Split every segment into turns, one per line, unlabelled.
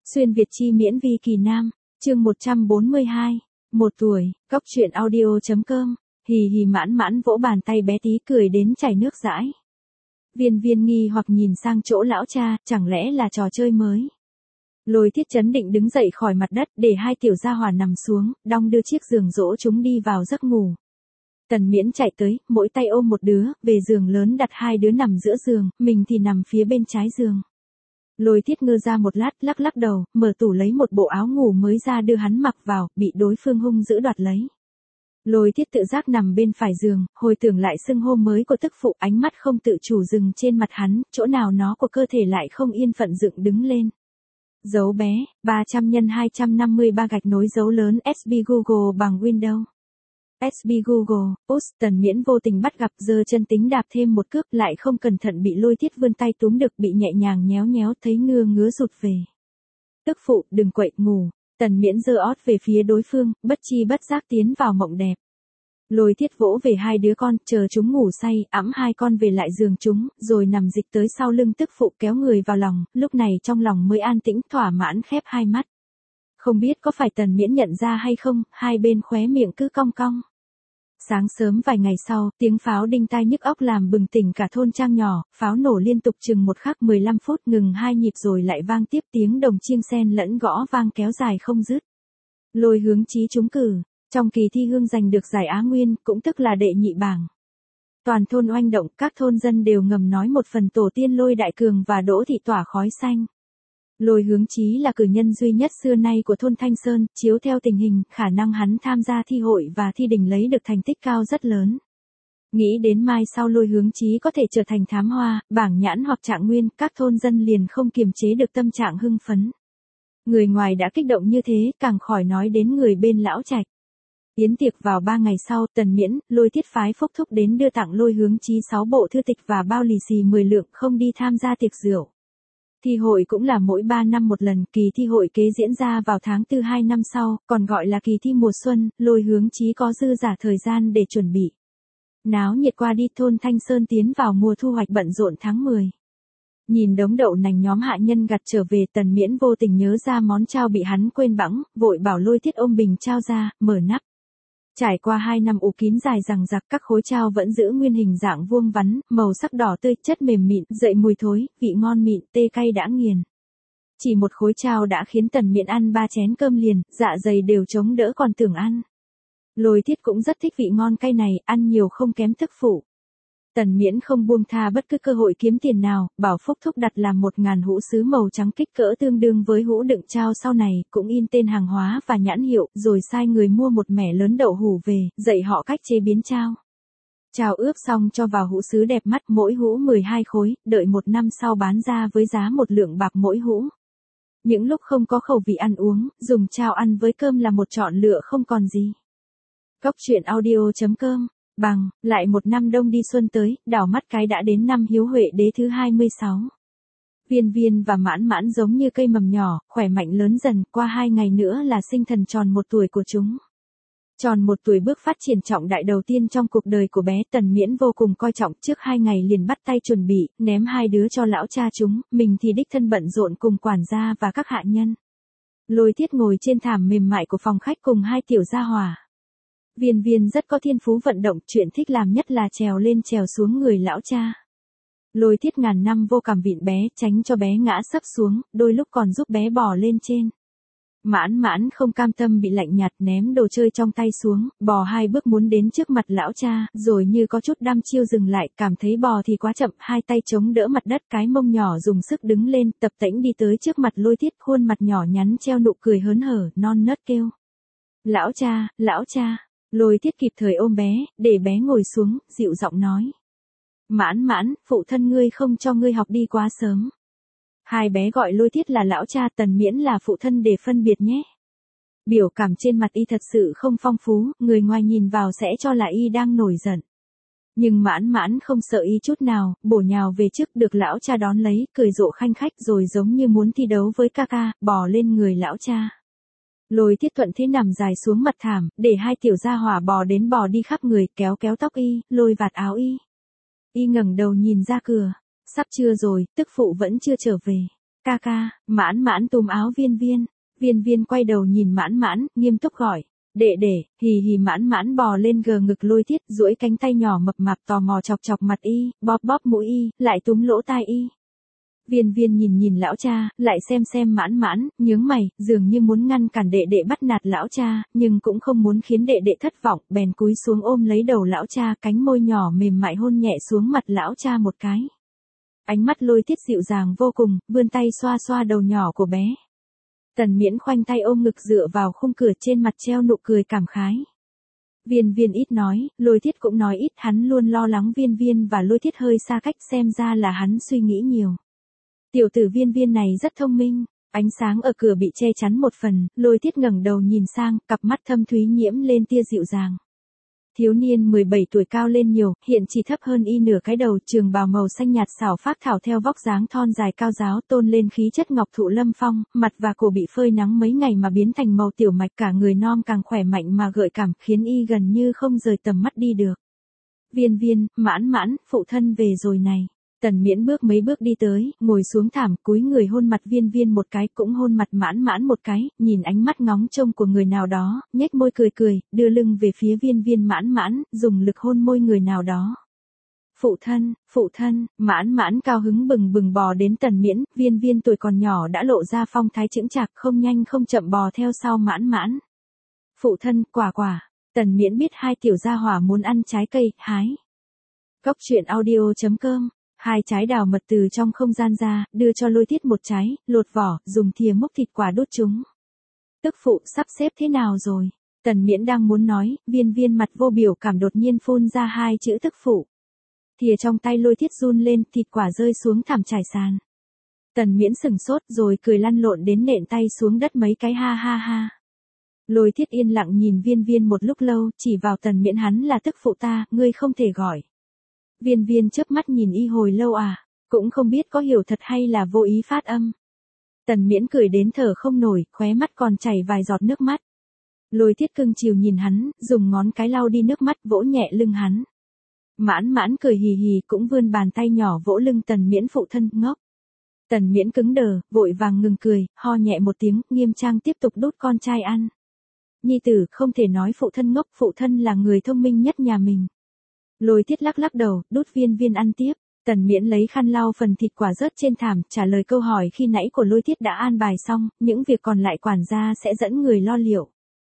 Xuyên Việt chi miễn vi kỳ nam, chương 142, 1 tuổi, Cóc truyện audio.com, hì hì mãn mãn vỗ bàn tay bé tí cười đến chảy nước dãi. Viên viên nghi hoặc nhìn sang chỗ lão cha, chẳng lẽ là trò chơi mới. Lôi Thiết chấn định đứng dậy khỏi mặt đất để hai tiểu gia hỏa nằm xuống, đong đưa chiếc giường dỗ chúng đi vào giấc ngủ. Tần Miễn chạy tới, mỗi tay ôm một đứa, về giường lớn đặt hai đứa nằm giữa giường, mình thì nằm phía bên trái giường. Lôi Thiết ngơ ra một lát, lắc lắc đầu, mở tủ lấy một bộ áo ngủ mới ra đưa hắn mặc vào, bị đối phương hung dữ đoạt lấy. Lôi Thiết tự giác nằm bên phải giường, hồi tưởng lại xưng hô mới của tức phụ, ánh mắt không tự chủ dừng trên mặt hắn, chỗ nào nó của cơ thể lại không yên phận dựng đứng lên. Dấu bé, 300 x 253 gạch nối dấu lớn SB Google bằng Windows. SB Google, Tần Miễn vô tình bắt gặp, giơ chân tính đạp thêm một cước, lại không cẩn thận bị Lôi Thiết vươn tay túm được, bị nhẹ nhàng nhéo nhéo, thấy ngứa rụt về. Tức phụ, đừng quậy, ngủ. Tần Miễn giơ ót về phía đối phương, bất chi bất giác tiến vào mộng đẹp. Lôi Thiết vỗ về hai đứa con, chờ chúng ngủ say, ẵm hai con về lại giường chúng, rồi nằm dịch tới sau lưng tức phụ kéo người vào lòng, lúc này trong lòng mới an tĩnh, thỏa mãn khép hai mắt. Không biết có phải Tần Miễn nhận ra hay không, hai bên khóe miệng cứ cong cong. Sáng sớm vài ngày sau, tiếng pháo đinh tai nhức óc làm bừng tỉnh cả thôn trang nhỏ, pháo nổ liên tục chừng 1 khắc 15 phút, ngừng 2 nhịp rồi lại vang tiếp, tiếng đồng chiêng xen lẫn gõ vang kéo dài không dứt. Lôi Hướng Chí trúng cử, trong kỳ thi hương giành được giải Á Nguyên, cũng tức là đệ nhị bảng. Toàn thôn oanh động, các thôn dân đều ngầm nói một phần tổ tiên Lôi Đại Cường và Đỗ Thị tỏa khói xanh. Lôi Hướng Chí là cử nhân duy nhất xưa nay của thôn Thanh Sơn, chiếu theo tình hình, khả năng hắn tham gia thi hội và thi đình lấy được thành tích cao rất lớn. Nghĩ đến mai sau Lôi Hướng Chí có thể trở thành thám hoa, bảng nhãn hoặc trạng nguyên, các thôn dân liền không kiềm chế được tâm trạng hưng phấn. Người ngoài đã kích động như thế, càng khỏi nói đến người bên lão trạch. Yến tiệc vào 3 ngày sau, Tần Miễn, Lôi Thiết phái Phúc Thúc đến đưa tặng Lôi Hướng Chí 6 bộ thư tịch và bao lì xì 10 lượng, không đi tham gia tiệc rượu. Thi hội cũng là mỗi 3 năm một lần, kỳ thi hội kế diễn ra vào tháng 4 2 năm sau, còn gọi là kỳ thi mùa xuân, Lôi Hướng Chí có dư giả thời gian để chuẩn bị. Náo nhiệt qua đi, thôn Thanh Sơn tiến vào mùa thu hoạch bận rộn tháng 10. Nhìn đống đậu nành nhóm hạ nhân gặt trở về, Tần Miễn vô tình nhớ ra món trao bị hắn quên bẵng, vội bảo Lôi Thiết ôm bình trao ra, mở nắp. Trải qua 2 năm ủ kín dài dằng dặc, các khối trao vẫn giữ nguyên hình dạng vuông vắn, màu sắc đỏ tươi, chất mềm mịn, dậy mùi thối, vị ngon mịn, tê cay đã nghiền. Chỉ một khối trao đã khiến Tần Miễn ăn 3 chén cơm liền, dạ dày đều chống đỡ còn tưởng ăn. Lôi Thiết cũng rất thích vị ngon cay này, ăn nhiều không kém tức phụ. Tần Miễn không buông tha bất cứ cơ hội kiếm tiền nào, bảo Phúc Thúc đặt làm 1000 hũ sứ màu trắng kích cỡ tương đương với hũ đựng trao sau này, cũng in tên hàng hóa và nhãn hiệu, rồi sai người mua một mẻ lớn đậu hủ về, dạy họ cách chế biến trao. Trao ướp xong cho vào hũ sứ đẹp mắt, mỗi hũ 12 khối, đợi 1 năm sau bán ra với giá 1 lượng bạc mỗi hũ. Những lúc không có khẩu vị ăn uống, dùng trao ăn với cơm là một chọn lựa không còn gì. Cóc truyện audio.com. Bằng, lại 1 năm đông đi xuân tới, đảo mắt cái đã đến năm Hiếu Huệ Đế thứ 26. Viên Viên và Mãn Mãn giống như cây mầm nhỏ, khỏe mạnh lớn dần, qua 2 ngày nữa là sinh thần tròn 1 tuổi của chúng. Tròn 1 tuổi bước phát triển trọng đại đầu tiên trong cuộc đời của bé, Tần Miễn vô cùng coi trọng, trước 2 ngày liền bắt tay chuẩn bị, ném 2 đứa cho lão cha chúng, mình thì đích thân bận rộn cùng quản gia và các hạ nhân. Lôi Thiết ngồi trên thảm mềm mại của phòng khách cùng 2 tiểu gia hỏa. Viên Viên rất có thiên phú vận động, chuyện thích làm nhất là trèo lên trèo xuống người lão cha. Lôi Thiết ngàn năm vô cảm vịn bé, tránh cho bé ngã sấp xuống, đôi lúc còn giúp bé bò lên trên. Mãn Mãn không cam tâm bị lạnh nhạt, ném đồ chơi trong tay xuống, bò 2 bước muốn đến trước mặt lão cha, rồi như có chút đăm chiêu dừng lại, cảm thấy bò thì quá chậm, 2 tay chống đỡ mặt đất, cái mông nhỏ dùng sức đứng lên, tập tễnh đi tới trước mặt Lôi Thiết, khuôn mặt nhỏ nhắn treo nụ cười hớn hở, non nớt kêu. Lão cha, lão cha. Lôi Thiết kịp thời ôm bé, để bé ngồi xuống, dịu giọng nói. Mãn Mãn, phụ thân ngươi không cho ngươi học đi quá sớm. Hai bé gọi Lôi Thiết là lão cha, Tần Miễn là phụ thân để phân biệt nhé. Biểu cảm trên mặt y thật sự không phong phú, người ngoài nhìn vào sẽ cho là y đang nổi giận. Nhưng Mãn Mãn không sợ y chút nào, bổ nhào về trước, được lão cha đón lấy, cười rộ khanh khách rồi giống như muốn thi đấu với ca ca, bò lên người lão cha. Lôi Thiết thuận thế nằm dài xuống mặt thảm, để 2 tiểu gia hỏa bò đến bò đi khắp người, kéo kéo tóc y, lôi vạt áo y. Y ngẩng đầu nhìn ra cửa, sắp trưa rồi, tức phụ vẫn chưa trở về. Ca ca, Mãn Mãn túm áo Viên Viên. Viên Viên quay đầu nhìn Mãn Mãn, nghiêm túc gọi. Đệ đệ, hì hì. Mãn Mãn bò lên gờ ngực Lôi Thiết, duỗi cánh tay nhỏ mập mạp tò mò chọc chọc mặt y, bóp bóp mũi y, lại túm lỗ tai y. Viên Viên nhìn nhìn lão cha, lại xem Mãn Mãn, nhướng mày, dường như muốn ngăn cản đệ đệ bắt nạt lão cha, nhưng cũng không muốn khiến đệ đệ thất vọng, bèn cúi xuống ôm lấy đầu lão cha, cánh môi nhỏ mềm mại hôn nhẹ xuống mặt lão cha một cái. Ánh mắt Lôi Thiết dịu dàng vô cùng, vươn tay xoa xoa đầu nhỏ của bé. Tần Miễn khoanh tay ôm ngực dựa vào khung cửa, trên mặt treo nụ cười cảm khái. Viên Viên ít nói, Lôi Thiết cũng nói ít, hắn luôn lo lắng Viên Viên và Lôi Thiết hơi xa cách, xem ra là hắn suy nghĩ nhiều. Tiểu tử Viên Viên này rất thông minh. Ánh sáng ở cửa bị che chắn một phần, Lôi Thiết ngẩng đầu nhìn sang, cặp mắt thâm thúy nhiễm lên tia dịu dàng. Thiếu niên 17 tuổi, cao lên nhiều, hiện chỉ thấp hơn y nửa cái đầu, trường bào màu xanh nhạt xảo phác thảo theo vóc dáng thon dài cao ráo, tôn lên khí chất ngọc thụ lâm phong, mặt và cổ bị phơi nắng mấy ngày mà biến thành màu tiểu mạch, cả người non càng khỏe mạnh mà gợi cảm, khiến y gần như không rời tầm mắt đi được. Viên Viên, Mãn Mãn, phụ thân về rồi này. Tần Miễn bước mấy bước đi tới, ngồi xuống thảm, cúi người hôn mặt Viên Viên một cái, cũng hôn mặt Mãn Mãn một cái, nhìn ánh mắt ngóng trông của người nào đó, nhếch môi cười cười, đưa lưng về phía Viên Viên. Mãn Mãn, dùng lực hôn môi người nào đó. Phụ thân, Mãn Mãn cao hứng bừng bừng bò đến Tần Miễn, Viên Viên tuổi còn nhỏ đã lộ ra phong thái chững chạc, không nhanh không chậm bò theo sau Mãn Mãn. Phụ thân, quả. Tần Miễn biết hai tiểu gia hỏa muốn ăn trái cây, hái. Cốc truyện audio.com. Hai trái đào mật từ trong không gian ra, đưa cho Lôi Thiết một trái, lột vỏ, dùng thìa múc thịt quả đút chúng. Tức phụ, sắp xếp thế nào rồi? Tần Miễn đang muốn nói, Viên Viên mặt vô biểu cảm đột nhiên phun ra hai chữ tức phụ. Thìa trong tay Lôi Thiết run lên, thịt quả rơi xuống thảm trải sàn. Tần Miễn sừng sốt rồi cười lăn lộn đến nện tay xuống đất mấy cái, ha ha ha. Lôi Thiết yên lặng nhìn Viên Viên một lúc lâu, chỉ vào Tần Miễn, hắn là tức phụ ta, ngươi không thể gọi. Viên Viên chớp mắt nhìn y hồi lâu cũng không biết có hiểu thật hay là vô ý phát âm. Tần Miễn cười đến thở không nổi, khóe mắt còn chảy vài giọt nước mắt. Lôi Thiết cưng chiều nhìn hắn, dùng ngón cái lau đi nước mắt, vỗ nhẹ lưng hắn. Mãn Mãn cười hì hì, cũng vươn bàn tay nhỏ vỗ lưng Tần Miễn. Phụ thân, ngốc. Tần Miễn cứng đờ, vội vàng ngừng cười, ho nhẹ một tiếng, nghiêm trang tiếp tục đút con trai ăn. Nhi tử, không thể nói phụ thân ngốc, phụ thân là người thông minh nhất nhà mình. Lôi Thiết lắc đầu, đút Viên Viên ăn tiếp. Tần Miễn lấy khăn lau phần thịt quả rớt trên thảm, trả lời câu hỏi khi nãy của Lôi Thiết đã an bài xong, những việc còn lại quản gia sẽ dẫn người lo liệu.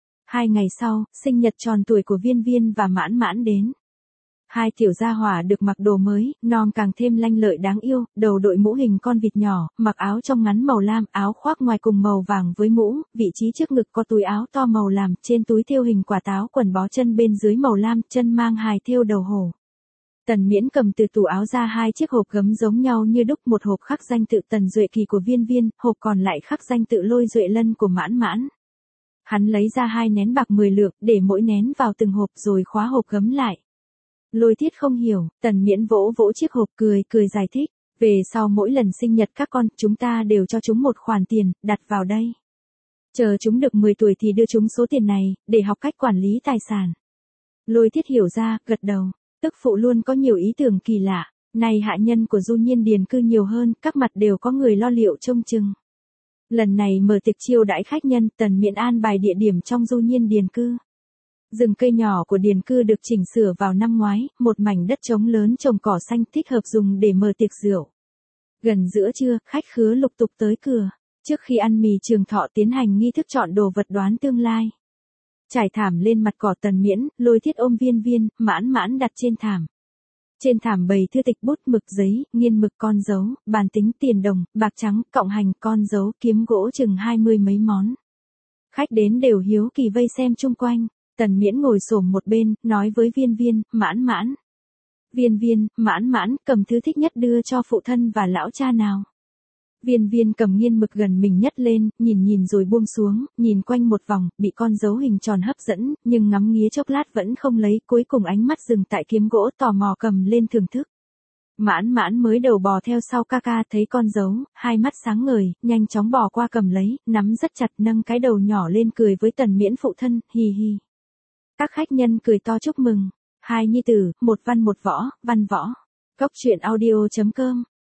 2 ngày sau, sinh nhật tròn tuổi của Viên Viên và Mãn Mãn đến. Hai tiểu gia hỏa được mặc đồ mới, non càng thêm lanh lợi đáng yêu, đầu đội mũ hình con vịt nhỏ, mặc áo trong ngắn màu lam, áo khoác ngoài cùng màu vàng với mũ, vị trí trước ngực có túi áo to màu lam, trên túi thêu hình quả táo, quần bó chân bên dưới màu lam, chân mang hài thêu đầu hổ. Tần Miễn cầm từ tủ áo ra 2 chiếc hộp gấm giống nhau như đúc, một hộp khắc danh tự Tần Duệ Kỳ của Viên Viên, hộp còn lại khắc danh tự Lôi Duệ Lân của Mãn Mãn. Hắn lấy ra 2 nén bạc 10 lượng, để mỗi nén vào từng hộp rồi khóa hộp gấm lại. Lôi Thiết không hiểu, Tần Miễn vỗ chiếc hộp, cười giải thích. Về sau mỗi lần sinh nhật các con, chúng ta đều cho chúng một khoản tiền, đặt vào đây. Chờ chúng được 10 tuổi thì đưa chúng số tiền này, để học cách quản lý tài sản. Lôi Thiết hiểu ra, gật đầu. Tức phụ luôn có nhiều ý tưởng kỳ lạ. Này hạ nhân của Du Nhiên Điền cư nhiều hơn, các mặt đều có người lo liệu trông chừng. Lần này mở tiệc chiêu đãi khách nhân, Tần Miễn an bài địa điểm trong Du Nhiên Điền cư. Rừng cây nhỏ của điền cư được chỉnh sửa vào năm ngoái, một mảnh đất trống lớn trồng cỏ xanh thích hợp dùng để mở tiệc rượu. Gần giữa trưa, khách khứa lục tục tới cửa. Trước khi ăn mì Trường Thọ tiến hành nghi thức chọn đồ vật đoán tương lai. Trải thảm lên mặt cỏ, Tần Miễn, Lôi Thiết ôm Viên Viên, Mãn Mãn đặt trên thảm. Trên thảm bày thư tịch, bút mực giấy, nghiên mực, con dấu, bàn tính, tiền đồng, bạc trắng, cộng hành, con dấu, kiếm gỗ chừng 20 mấy món. Khách đến đều hiếu kỳ vây xem chung quanh. Tần Miễn ngồi xổm một bên, nói với Viên Viên, Mãn Mãn. Viên Viên, Mãn Mãn, cầm thứ thích nhất đưa cho phụ thân và lão cha nào. Viên Viên cầm nghiên mực gần mình nhất lên, nhìn rồi buông xuống, nhìn quanh một vòng, bị con dấu hình tròn hấp dẫn, nhưng ngắm nghía chốc lát vẫn không lấy, cuối cùng ánh mắt dừng tại kiếm gỗ, tò mò cầm lên thưởng thức. Mãn Mãn mới đầu bò theo sau ca ca, thấy con dấu, hai mắt sáng ngời, nhanh chóng bò qua cầm lấy, nắm rất chặt, nâng cái đầu nhỏ lên cười với Tần Miễn, phụ thân, hì hì. Các khách nhân cười to chúc mừng. 2 nhi tử, 1 văn 1 võ, văn võ. Cốc truyện audio.com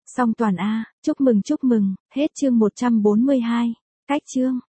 Song toàn a, chúc mừng, hết chương 142. Cách chương.